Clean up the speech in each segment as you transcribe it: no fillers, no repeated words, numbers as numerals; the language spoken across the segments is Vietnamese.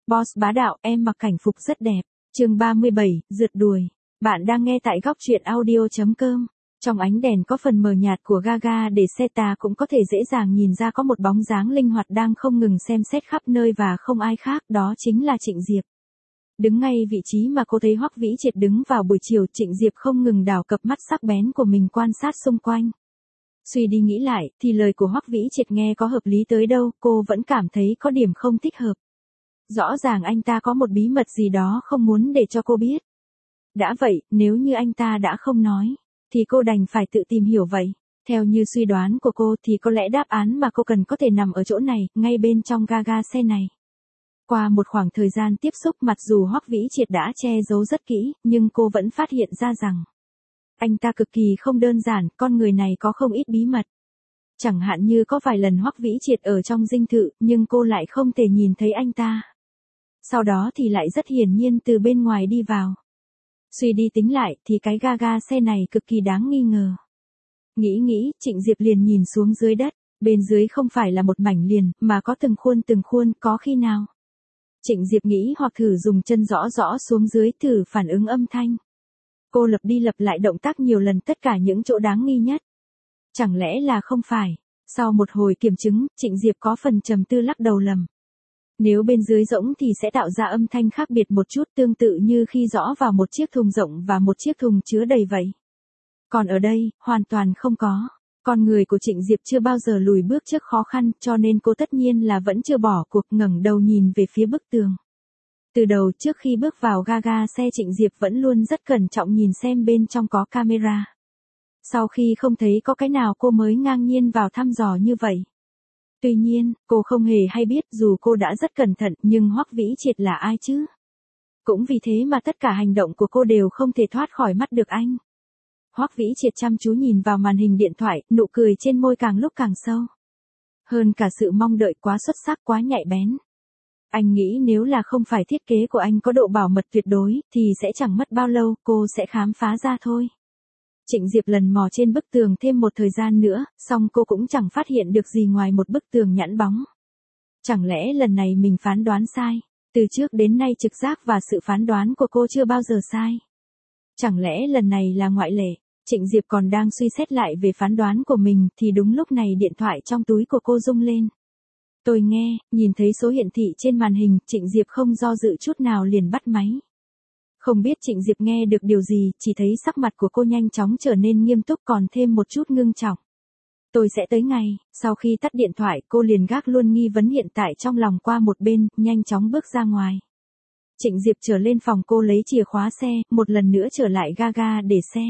Boss bá đạo, em mặc cảnh phục rất đẹp. Chương 37, rượt đuổi. Bạn đang nghe tại góc truyện audio.com. Trong ánh đèn có phần mờ nhạt của Gaga để xe ta cũng có thể dễ dàng nhìn ra có một bóng dáng linh hoạt đang không ngừng xem xét khắp nơi và không ai khác, đó chính là Trịnh Diệp. Đứng ngay vị trí mà cô thấy Hoắc Vĩ Triệt đứng vào buổi chiều, Trịnh Diệp không ngừng đảo cặp mắt sắc bén của mình quan sát xung quanh. Suy đi nghĩ lại, thì lời của Hoắc Vĩ Triệt nghe có hợp lý tới đâu, cô vẫn cảm thấy có điểm không thích hợp. Rõ ràng anh ta có một bí mật gì đó không muốn để cho cô biết. Đã vậy, nếu như anh ta đã không nói, thì cô đành phải tự tìm hiểu vậy. Theo như suy đoán của cô thì có lẽ đáp án mà cô cần có thể nằm ở chỗ này, ngay bên trong Gaga xe này. Qua một khoảng thời gian tiếp xúc, mặc dù Hoắc Vĩ Triệt đã che giấu rất kỹ, nhưng cô vẫn phát hiện ra rằng anh ta cực kỳ không đơn giản, con người này có không ít bí mật. Chẳng hạn như có vài lần Hoắc Vĩ Triệt ở trong dinh thự, nhưng cô lại không thể nhìn thấy anh ta. Sau đó thì lại rất hiển nhiên từ bên ngoài đi vào. Suy đi tính lại thì cái Gaga xe này cực kỳ đáng nghi ngờ. Nghĩ, Trịnh Diệp liền nhìn xuống dưới đất, bên dưới không phải là một mảnh liền, mà có từng khuôn, có khi nào. Trịnh Diệp nghĩ hoặc thử dùng chân rõ xuống dưới thử phản ứng âm thanh. Cô lặp đi lặp lại động tác nhiều lần tất cả những chỗ đáng nghi nhất. Chẳng lẽ là không phải? Sau một hồi kiểm chứng, Trịnh Diệp có phần trầm tư lắc đầu lầm. Nếu bên dưới rỗng thì sẽ tạo ra âm thanh khác biệt một chút, tương tự như khi giõ vào một chiếc thùng rộng và một chiếc thùng chứa đầy vậy. Còn ở đây, hoàn toàn không có. Con người của Trịnh Diệp chưa bao giờ lùi bước trước khó khăn, cho nên cô tất nhiên là vẫn chưa bỏ cuộc, ngẩng đầu nhìn về phía bức tường. Từ đầu, trước khi bước vào Gaga xe, Trịnh Diệp vẫn luôn rất cẩn trọng nhìn xem bên trong có camera. Sau khi không thấy có cái nào cô mới ngang nhiên vào thăm dò như vậy. Tuy nhiên, cô không hề hay biết dù cô đã rất cẩn thận, nhưng Hoắc Vĩ Triệt là ai chứ? Cũng vì thế mà tất cả hành động của cô đều không thể thoát khỏi mắt được anh. Hoắc Vĩ Triệt chăm chú nhìn vào màn hình điện thoại, nụ cười trên môi càng lúc càng sâu. Hơn cả sự mong đợi, quá xuất sắc, quá nhạy bén. Anh nghĩ nếu là không phải thiết kế của anh có độ bảo mật tuyệt đối, thì sẽ chẳng mất bao lâu, cô sẽ khám phá ra thôi. Trịnh Diệp lần mò trên bức tường thêm một thời gian nữa, song cô cũng chẳng phát hiện được gì ngoài một bức tường nhẵn bóng. Chẳng lẽ lần này mình phán đoán sai? Từ trước đến nay trực giác và sự phán đoán của cô chưa bao giờ sai. Chẳng lẽ lần này là ngoại lệ? Trịnh Diệp còn đang suy xét lại về phán đoán của mình thì đúng lúc này điện thoại trong túi của cô rung lên. Tôi nghe, nhìn thấy số hiển thị trên màn hình, Trịnh Diệp không do dự chút nào liền bắt máy. Không biết Trịnh Diệp nghe được điều gì, chỉ thấy sắc mặt của cô nhanh chóng trở nên nghiêm túc còn thêm một chút ngưng trọng. Tôi sẽ tới ngay. Sau khi tắt điện thoại, cô liền gác luôn nghi vấn hiện tại trong lòng qua một bên, nhanh chóng bước ra ngoài. Trịnh Diệp trở lên phòng, cô lấy chìa khóa xe, một lần nữa trở lại Gaga để xe.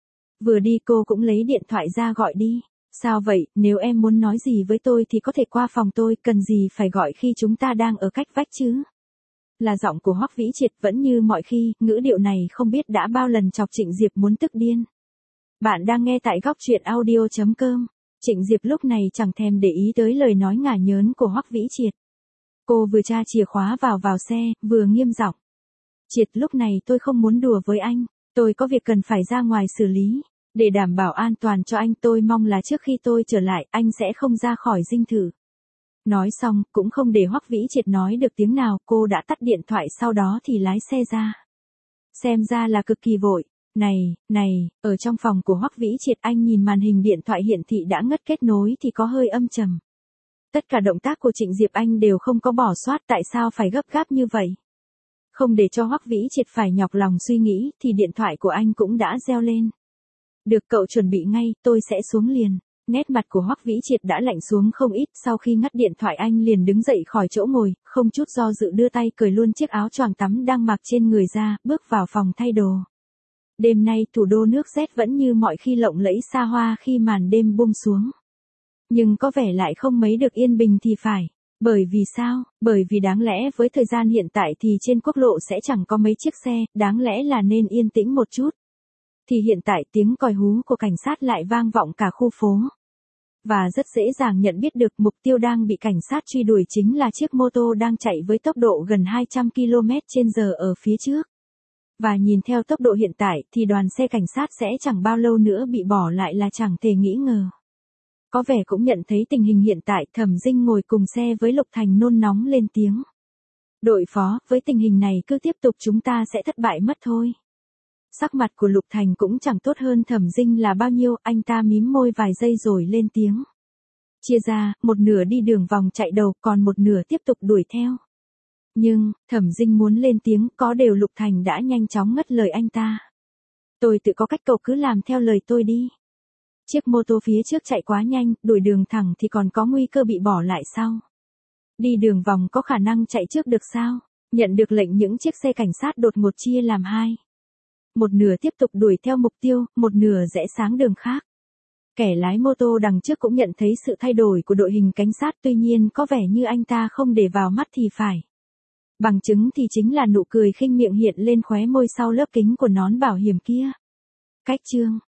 Vừa đi cô cũng lấy điện thoại ra gọi đi. Sao vậy, nếu em muốn nói gì với tôi thì có thể qua phòng tôi, cần gì phải gọi khi chúng ta đang ở cách vách chứ? Là giọng của Hoắc Vĩ Triệt, vẫn như mọi khi, ngữ điệu này không biết đã bao lần chọc Trịnh Diệp muốn tức điên. Bạn đang nghe tại góc truyện audio.com. Trịnh Diệp lúc này chẳng thèm để ý tới lời nói ngả nhớn của Hoắc Vĩ Triệt. Cô vừa tra chìa khóa vào xe, vừa nghiêm giọng. Triệt, lúc này tôi không muốn đùa với anh, tôi có việc cần phải ra ngoài xử lý. Để đảm bảo an toàn cho anh, tôi mong là trước khi tôi trở lại, anh sẽ không ra khỏi dinh thự. Nói xong, cũng không để Hoắc Vĩ Triệt nói được tiếng nào, cô đã tắt điện thoại, sau đó thì lái xe ra. Xem ra là cực kỳ vội. Này, ở trong phòng của Hoắc Vĩ Triệt, anh nhìn màn hình điện thoại hiển thị đã ngắt kết nối thì có hơi âm trầm. Tất cả động tác của Trịnh Diệp anh đều không có bỏ sót, tại sao phải gấp gáp như vậy? Không để cho Hoắc Vĩ Triệt phải nhọc lòng suy nghĩ, thì điện thoại của anh cũng đã reo lên. Được, cậu chuẩn bị ngay, tôi sẽ xuống liền. Nét mặt của Hoắc Vĩ Triệt đã lạnh xuống không ít, sau khi ngắt điện thoại anh liền đứng dậy khỏi chỗ ngồi, không chút do dự đưa tay cởi luôn chiếc áo choàng tắm đang mặc trên người ra, bước vào phòng thay đồ. Đêm nay thủ đô nước rét vẫn như mọi khi lộng lẫy xa hoa khi màn đêm buông xuống. Nhưng có vẻ lại không mấy được yên bình thì phải. Bởi vì sao? Bởi vì đáng lẽ với thời gian hiện tại thì trên quốc lộ sẽ chẳng có mấy chiếc xe, đáng lẽ là nên yên tĩnh một chút. Thì hiện tại tiếng còi hú của cảnh sát lại vang vọng cả khu phố. Và rất dễ dàng nhận biết được mục tiêu đang bị cảnh sát truy đuổi chính là chiếc mô tô đang chạy với tốc độ gần 200 km/h ở phía trước. Và nhìn theo tốc độ hiện tại thì đoàn xe cảnh sát sẽ chẳng bao lâu nữa bị bỏ lại là chẳng thể nghĩ ngờ. Có vẻ cũng nhận thấy tình hình hiện tại, Thẩm Dinh ngồi cùng xe với Lục Thành nôn nóng lên tiếng. Đội phó, với tình hình này cứ tiếp tục chúng ta sẽ thất bại mất thôi. Sắc mặt của Lục Thành cũng chẳng tốt hơn Thẩm Dinh là bao nhiêu, anh ta mím môi vài giây rồi lên tiếng. Chia ra, một nửa đi đường vòng chạy đầu, còn một nửa tiếp tục đuổi theo. Nhưng, Thẩm Dinh muốn lên tiếng, có điều Lục Thành đã nhanh chóng ngắt lời anh ta. Tôi tự có cách, cậu cứ làm theo lời tôi đi. Chiếc mô tô phía trước chạy quá nhanh, đuổi đường thẳng thì còn có nguy cơ bị bỏ lại sau. Đi đường vòng có khả năng chạy trước được sao? Nhận được lệnh, những chiếc xe cảnh sát đột ngột chia làm hai. Một nửa tiếp tục đuổi theo mục tiêu, một nửa rẽ sang đường khác. Kẻ lái mô tô đằng trước cũng nhận thấy sự thay đổi của đội hình cảnh sát, tuy nhiên có vẻ như anh ta không để vào mắt thì phải. Bằng chứng thì chính là nụ cười khinh miệng hiện lên khóe môi sau lớp kính của nón bảo hiểm kia. Cách chương